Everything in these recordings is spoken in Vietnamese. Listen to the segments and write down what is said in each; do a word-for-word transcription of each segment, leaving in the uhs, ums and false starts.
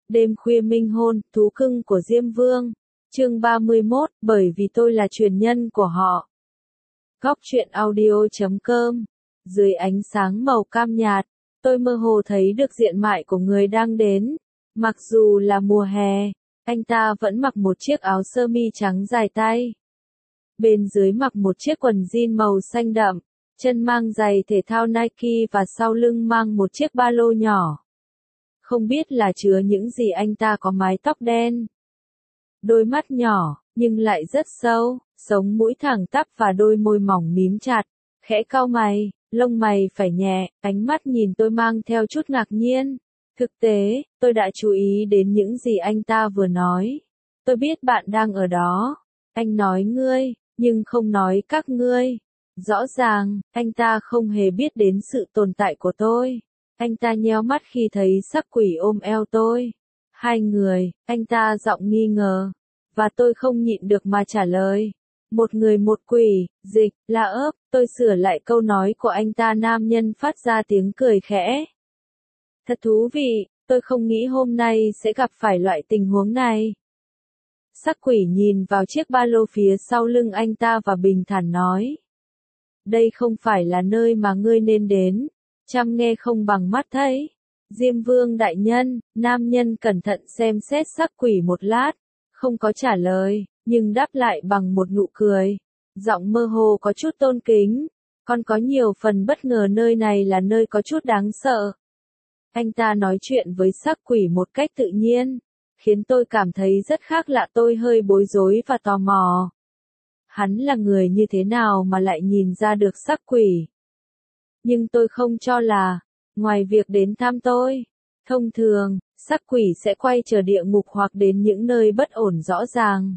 Đêm khuya minh hôn, thú cưng của Diêm Vương. Chương ba mươi mốt, bởi vì tôi là truyền nhân của họ. Góc truyện audio chấm com. Dưới ánh sáng màu cam nhạt, tôi mơ hồ thấy được diện mạo của người đang đến. Mặc dù là mùa hè, anh ta vẫn mặc một chiếc áo sơ mi trắng dài tay. Bên dưới mặc một chiếc quần jean màu xanh đậm, chân mang giày thể thao Nike và sau lưng mang một chiếc ba lô nhỏ. Không biết là chứa những gì, anh ta có mái tóc đen, đôi mắt nhỏ, nhưng lại rất sâu, sống mũi thẳng tắp và đôi môi mỏng mím chặt, khẽ cau mày, lông mày phải nhẹ, ánh mắt nhìn tôi mang theo chút ngạc nhiên. Thực tế, tôi đã chú ý đến những gì anh ta vừa nói. Tôi biết bạn đang ở đó. Anh nói ngươi, nhưng không nói các ngươi. Rõ ràng, anh ta không hề biết đến sự tồn tại của tôi. Anh ta nheo mắt khi thấy sắc quỷ ôm eo tôi. Hai người, anh ta giọng nghi ngờ. Và tôi không nhịn được mà trả lời. Một người một quỷ, dịch, là ấp, tôi sửa lại câu nói của anh ta. Nam nhân phát ra tiếng cười khẽ. Thật thú vị, tôi không nghĩ hôm nay sẽ gặp phải loại tình huống này. Sắc quỷ nhìn vào chiếc ba lô phía sau lưng anh ta và bình thản nói. Đây không phải là nơi mà ngươi nên đến. Chăm nghe không bằng mắt thấy. Diêm Vương đại nhân, nam nhân cẩn thận xem xét sắc quỷ một lát, không có trả lời, nhưng đáp lại bằng một nụ cười. Giọng mơ hồ có chút tôn kính, còn có nhiều phần bất ngờ, nơi này là nơi có chút đáng sợ. Anh ta nói chuyện với sắc quỷ một cách tự nhiên, khiến tôi cảm thấy rất khác lạ. Tôi hơi bối rối và tò mò. Hắn là người như thế nào mà lại nhìn ra được sắc quỷ? Nhưng tôi không cho là, ngoài việc đến thăm tôi, thông thường, sắc quỷ sẽ quay trở địa ngục hoặc đến những nơi bất ổn rõ ràng.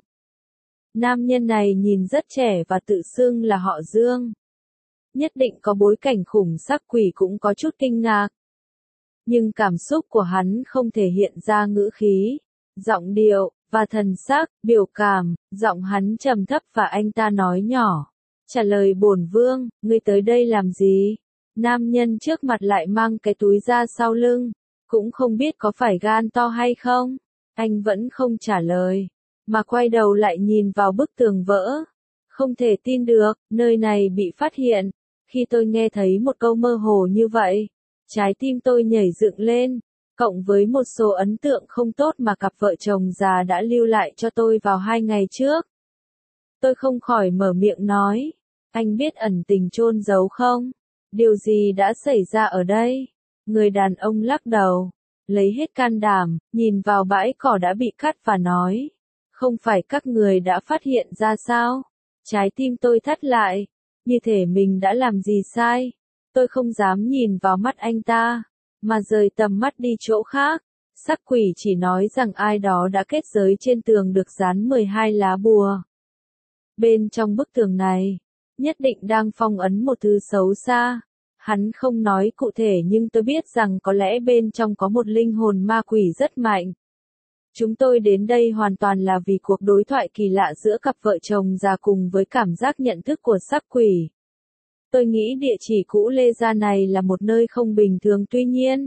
Nam nhân này nhìn rất trẻ và tự xưng là họ Dương. Nhất định có bối cảnh khủng. Sắc quỷ cũng có chút kinh ngạc. Nhưng cảm xúc của hắn không thể hiện ra ngữ khí, giọng điệu, và thần sắc, biểu cảm. Giọng hắn trầm thấp và anh ta nói nhỏ. Trả lời bổn vương, ngươi tới đây làm gì? Nam nhân trước mặt lại mang cái túi ra sau lưng. Cũng không biết có phải gan to hay không. Anh vẫn không trả lời, mà quay đầu lại nhìn vào bức tường vỡ. Không thể tin được, nơi này bị phát hiện. Khi tôi nghe thấy một câu mơ hồ như vậy, trái tim tôi nhảy dựng lên, cộng với một số ấn tượng không tốt mà cặp vợ chồng già đã lưu lại cho tôi vào hai ngày trước. Tôi không khỏi mở miệng nói, anh biết ẩn tình chôn giấu không? Điều gì đã xảy ra ở đây? Người đàn ông lắc đầu, lấy hết can đảm, nhìn vào bãi cỏ đã bị cắt và nói, không phải các người đã phát hiện ra sao? Trái tim tôi thắt lại, như thể mình đã làm gì sai. Tôi không dám nhìn vào mắt anh ta, mà rời tầm mắt đi chỗ khác. Sắc quỷ chỉ nói rằng ai đó đã kết giới trên tường được dán mười hai lá bùa. Bên trong bức tường này, nhất định đang phong ấn một thứ xấu xa. Hắn không nói cụ thể nhưng tôi biết rằng có lẽ bên trong có một linh hồn ma quỷ rất mạnh. Chúng tôi đến đây hoàn toàn là vì cuộc đối thoại kỳ lạ giữa cặp vợ chồng già cùng với cảm giác nhận thức của sắc quỷ. Tôi nghĩ địa chỉ cũ Lê Gia này là một nơi không bình thường. Tuy nhiên,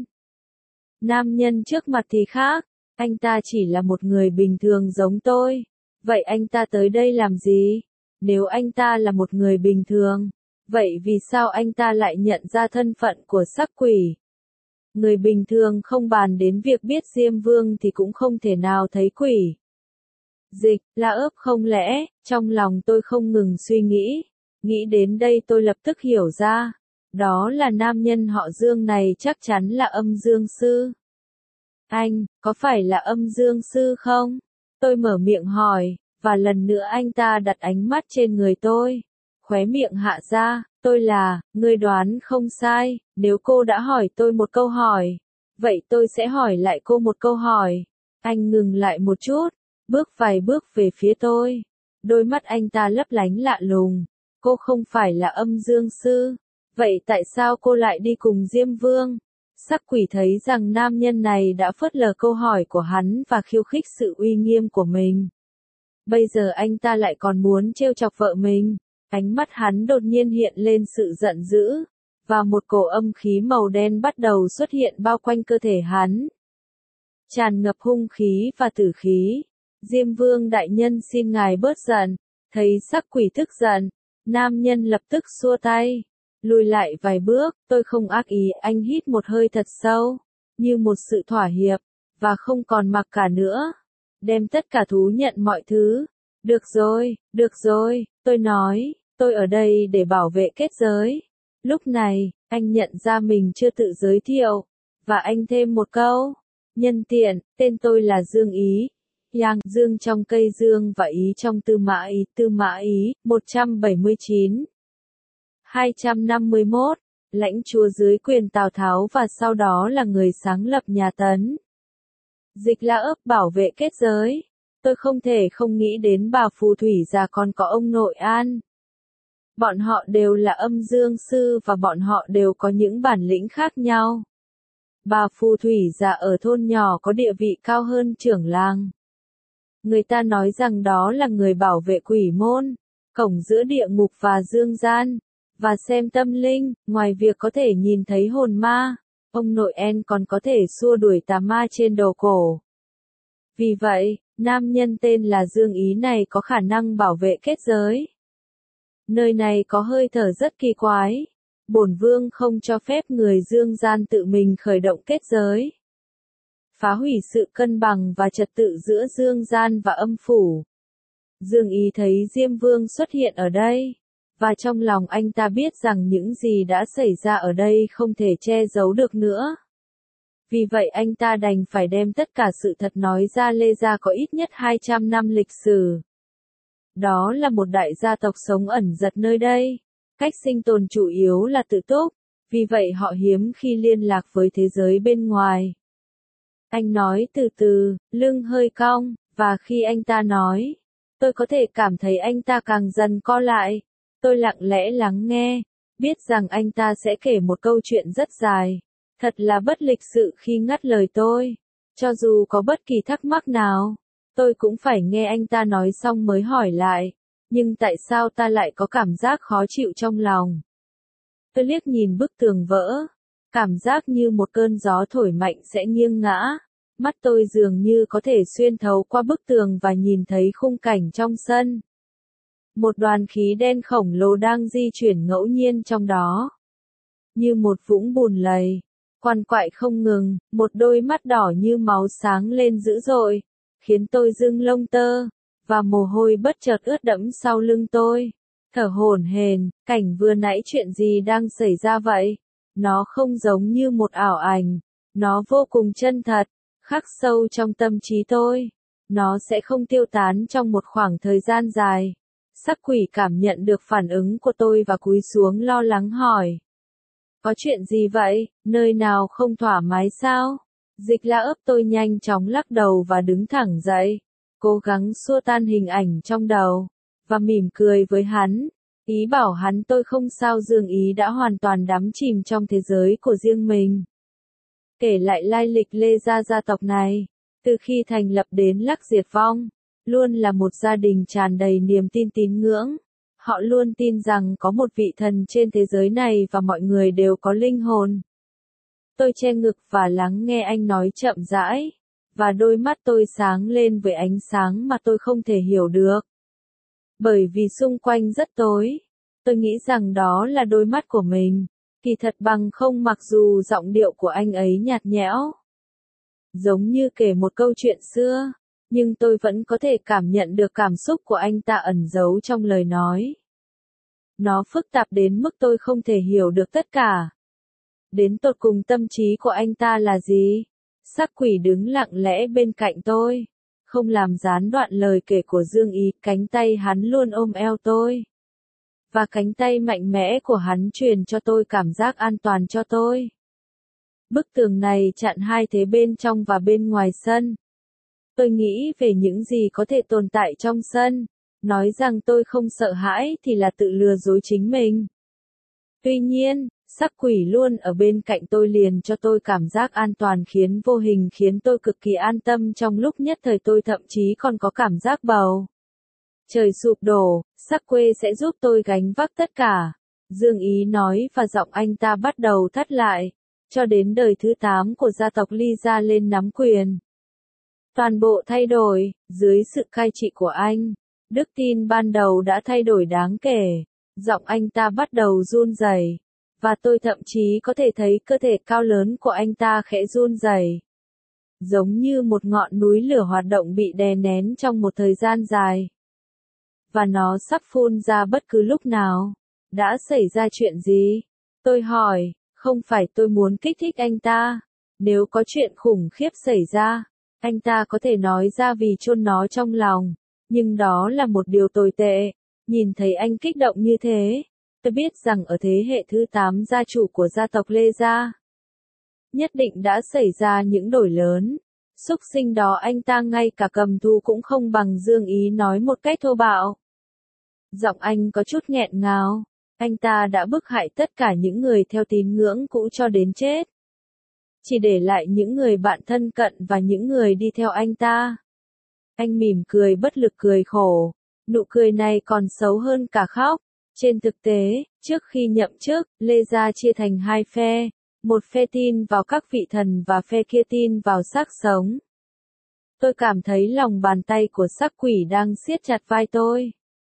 nam nhân trước mặt thì khác. Anh ta chỉ là một người bình thường giống tôi. Vậy anh ta tới đây làm gì? Nếu anh ta là một người bình thường, vậy vì sao anh ta lại nhận ra thân phận của sắc quỷ? Người bình thường không bàn đến việc biết Diêm Vương thì cũng không thể nào thấy quỷ. Dịch, là ấp không lẽ? Trong lòng tôi không ngừng suy nghĩ. Nghĩ đến đây tôi lập tức hiểu ra. Đó là nam nhân họ Dương này chắc chắn là Âm Dương Sư. Anh, có phải là Âm Dương Sư không? Tôi mở miệng hỏi, và lần nữa anh ta đặt ánh mắt trên người tôi. Khóe miệng hạ ra, tôi là, ngươi đoán không sai. Nếu cô đã hỏi tôi một câu hỏi, vậy tôi sẽ hỏi lại cô một câu hỏi. Anh ngừng lại một chút, bước vài bước về phía tôi. Đôi mắt anh ta lấp lánh lạ lùng. Cô không phải là Âm Dương Sư. Vậy tại sao cô lại đi cùng Diêm Vương? Sắc quỷ thấy rằng nam nhân này đã phớt lờ câu hỏi của hắn và khiêu khích sự uy nghiêm của mình. Bây giờ anh ta lại còn muốn trêu chọc vợ mình. Ánh mắt hắn đột nhiên hiện lên sự giận dữ, và một cổ âm khí màu đen bắt đầu xuất hiện bao quanh cơ thể hắn. tràn ngập hung khí và tử khí. Diêm Vương đại nhân xin ngài bớt giận. Thấy sắc quỷ tức giận, nam nhân lập tức xua tay, lùi lại vài bước. Tôi không ác ý, anh hít một hơi thật sâu, như một sự thỏa hiệp, và không còn mặc cả nữa. Đem tất cả thú nhận mọi thứ. Được rồi, được rồi, tôi nói, tôi ở đây để bảo vệ kết giới. Lúc này, anh nhận ra mình chưa tự giới thiệu, và anh thêm một câu. Nhân tiện, tên tôi là Dương Ý. Yang, Dương trong cây dương và Ý trong Tư Mã Ý. Tư Mã Ý, một trăm bảy mươi chín. hai trăm năm mươi mốt, lãnh chúa dưới quyền Tào Tháo và sau đó là người sáng lập nhà Tấn. Dịch La ấp bảo vệ kết giới. Tôi không thể không nghĩ đến bà phù thủy già còn có ông nội An. Bọn họ đều là âm dương sư và bọn họ đều có những bản lĩnh khác nhau. Bà phù thủy già ở thôn nhỏ có địa vị cao hơn trưởng làng. Người ta nói rằng đó là người bảo vệ quỷ môn, cổng giữa địa ngục và dương gian, và xem tâm linh. Ngoài việc có thể nhìn thấy hồn ma, ông nội En còn có thể xua đuổi tà ma trên đầu cổ. Vì vậy, nam nhân tên là Dương Ý này có khả năng bảo vệ kết giới. Nơi này có hơi thở rất kỳ quái. Bổn vương không cho phép người dương gian tự mình khởi động kết giới, phá hủy sự cân bằng và trật tự giữa dương gian và âm phủ. Dương Ý thấy Diêm Vương xuất hiện ở đây, và trong lòng anh ta biết rằng những gì đã xảy ra ở đây không thể che giấu được nữa. Vì vậy anh ta đành phải đem tất cả sự thật nói ra. Lê Gia có ít nhất hai trăm năm lịch sử. Đó là một đại gia tộc sống ẩn giật nơi đây. Cách sinh tồn chủ yếu là tự túc, vì vậy họ hiếm khi liên lạc với thế giới bên ngoài. Anh nói từ từ, lưng hơi cong, và khi anh ta nói, tôi có thể cảm thấy anh ta càng dần co lại. Tôi lặng lẽ lắng nghe, biết rằng anh ta sẽ kể một câu chuyện rất dài. Thật là bất lịch sự khi ngắt lời tôi. Cho dù có bất kỳ thắc mắc nào, tôi cũng phải nghe anh ta nói xong mới hỏi lại. Nhưng tại sao ta lại có cảm giác khó chịu trong lòng? Tôi liếc nhìn bức tường vỡ. Cảm giác như một cơn gió thổi mạnh sẽ nghiêng ngã. Mắt tôi dường như có thể xuyên thấu qua bức tường và nhìn thấy khung cảnh trong sân. Một đoàn khí đen khổng lồ đang di chuyển ngẫu nhiên trong đó. Như một vũng bùn lầy. Quằn quại không ngừng, một đôi mắt đỏ như máu sáng lên dữ dội, khiến tôi rưng lông tơ, và mồ hôi bất chợt ướt đẫm sau lưng tôi. Thở hổn hển, cảnh vừa nãy chuyện gì đang xảy ra vậy? Nó không giống như một ảo ảnh, nó vô cùng chân thật, khắc sâu trong tâm trí tôi. Nó sẽ không tiêu tán trong một khoảng thời gian dài. Sắc quỷ cảm nhận được phản ứng của tôi và cúi xuống lo lắng hỏi. Có chuyện gì vậy, nơi nào không thoải mái sao? Dịch La ấp tôi nhanh chóng lắc đầu và đứng thẳng dậy, cố gắng xua tan hình ảnh trong đầu, và mỉm cười với hắn, ý bảo hắn tôi không sao. Dương Ý đã hoàn toàn đắm chìm trong thế giới của riêng mình. Kể lại lai lịch Lê Gia gia tộc này, từ khi thành lập đến lắc diệt vong, luôn là một gia đình tràn đầy niềm tin tín ngưỡng. Họ luôn tin rằng có một vị thần trên thế giới này và mọi người đều có linh hồn. Tôi che ngực và lắng nghe anh nói chậm rãi, và đôi mắt tôi sáng lên với ánh sáng mà tôi không thể hiểu được. Bởi vì xung quanh rất tối, tôi nghĩ rằng đó là đôi mắt của mình, kỳ thật bằng không mặc dù giọng điệu của anh ấy nhạt nhẽo. Giống như kể một câu chuyện xưa. Nhưng tôi vẫn có thể cảm nhận được cảm xúc của anh ta ẩn giấu trong lời nói. Nó phức tạp đến mức tôi không thể hiểu được tất cả. Đến tột cùng tâm trí của anh ta là gì? Sắc quỷ đứng lặng lẽ bên cạnh tôi, không làm gián đoạn lời kể của Dương Ý. Cánh tay hắn luôn ôm eo tôi, và cánh tay mạnh mẽ của hắn truyền cho tôi cảm giác an toàn cho tôi. Bức tường này chặn hai thế bên trong và bên ngoài sân. Tôi nghĩ về những gì có thể tồn tại trong sân. Nói rằng tôi không sợ hãi thì là tự lừa dối chính mình. Tuy nhiên, sắc quỷ luôn ở bên cạnh tôi liền cho tôi cảm giác an toàn khiến vô hình khiến tôi cực kỳ an tâm. Trong lúc nhất thời tôi thậm chí còn có cảm giác bầu trời sụp đổ, sắc quê sẽ giúp tôi gánh vác tất cả. Dương Ý nói và giọng anh ta bắt đầu thắt lại. Cho đến đời thứ tám của gia tộc Ly Gia lên nắm quyền, Toàn bộ thay đổi, dưới sự cai trị của anh. Đức tin ban đầu đã thay đổi đáng kể. Giọng anh ta bắt đầu run rẩy, và tôi thậm chí có thể thấy cơ thể cao lớn của anh ta khẽ run rẩy. Giống như một ngọn núi lửa hoạt động bị đè nén trong một thời gian dài. Và nó sắp phun ra bất cứ lúc nào. Đã xảy ra chuyện gì? Tôi hỏi, không phải tôi muốn kích thích anh ta. Nếu có chuyện khủng khiếp xảy ra, anh ta có thể nói ra vì chôn nó trong lòng. Nhưng đó là một điều tồi tệ. Nhìn thấy anh kích động như thế, tôi biết rằng ở thế hệ thứ tám gia chủ của gia tộc Lê Gia, nhất định đã xảy ra những đổi lớn. Súc sinh đó anh ta ngay cả cầm thú cũng không bằng, Dương Ý nói một cách thô bạo. Giọng anh có chút nghẹn ngào. Anh ta đã bức hại tất cả những người theo tín ngưỡng cũ cho đến chết. Chỉ để lại những người bạn thân cận và những người đi theo anh ta. Anh mỉm cười bất lực cười khổ. Nụ cười này còn xấu hơn cả khóc. Trên thực tế, trước khi nhậm chức, Lê Gia chia thành hai phe. Một phe tin vào các vị thần và phe kia tin vào xác sống. Tôi cảm thấy lòng bàn tay của xác quỷ đang siết chặt vai tôi.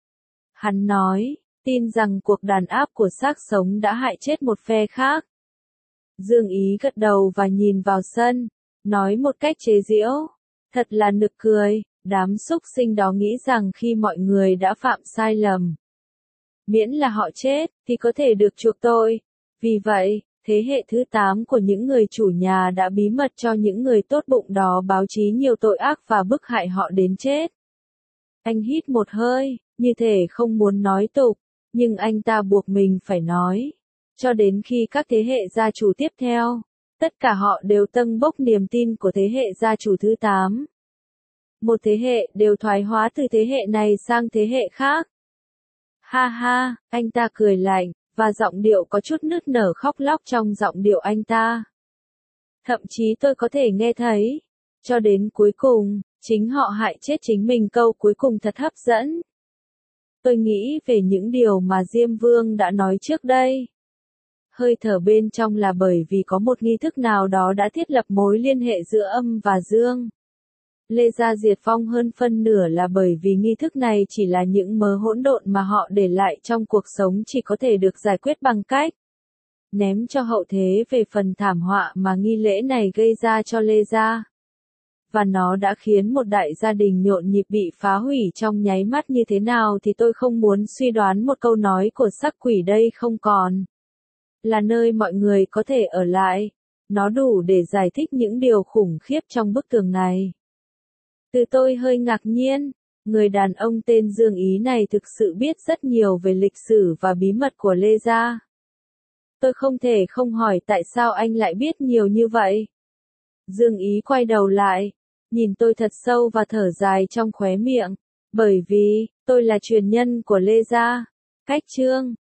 Hắn nói, tin rằng cuộc đàn áp của xác sống đã hại chết một phe khác. Dương Ý gật đầu và nhìn vào sân, nói một cách chế giễu. Thật là nực cười, đám súc sinh đó nghĩ rằng khi mọi người đã phạm sai lầm, miễn là họ chết, thì có thể được chuộc tội. Vì vậy, thế hệ thứ tám của những người chủ nhà đã bí mật cho những người tốt bụng đó báo chí nhiều tội ác và bức hại họ đến chết. Anh hít một hơi, như thể không muốn nói tục, nhưng anh ta buộc mình phải nói. Cho đến khi các thế hệ gia chủ tiếp theo, tất cả họ đều tâng bốc niềm tin của thế hệ gia chủ thứ tám. Một thế hệ đều thoái hóa từ thế hệ này sang thế hệ khác. Ha ha, anh ta cười lạnh, và giọng điệu có chút nức nở khóc lóc trong giọng điệu anh ta. Thậm chí tôi có thể nghe thấy. Cho đến cuối cùng, chính họ hại chết chính mình. Câu cuối cùng thật hấp dẫn. Tôi nghĩ về những điều mà Diêm Vương đã nói trước đây. Hơi thở bên trong là bởi vì có một nghi thức nào đó đã thiết lập mối liên hệ giữa âm và dương. Lê Gia diệt vong hơn phân nửa là bởi vì nghi thức này chỉ là những mớ hỗn độn mà họ để lại trong cuộc sống, chỉ có thể được giải quyết bằng cách ném cho hậu thế về phần thảm họa mà nghi lễ này gây ra cho Lê Gia. Và nó đã khiến một đại gia đình nhộn nhịp bị phá hủy trong nháy mắt như thế nào thì tôi không muốn suy đoán. Một câu nói của sắc quỷ đây không còn là nơi mọi người có thể ở lại. Nó đủ để giải thích những điều khủng khiếp trong bức tường này. Từ tôi hơi ngạc nhiên, người đàn ông tên Dương Ý này thực sự biết rất nhiều về lịch sử và bí mật của Lê Gia. Tôi không thể không hỏi tại sao anh lại biết nhiều như vậy. Dương Ý quay đầu lại, nhìn tôi thật sâu và thở dài trong khóe miệng. Bởi vì, tôi là truyền nhân của Lê Gia. Cách chương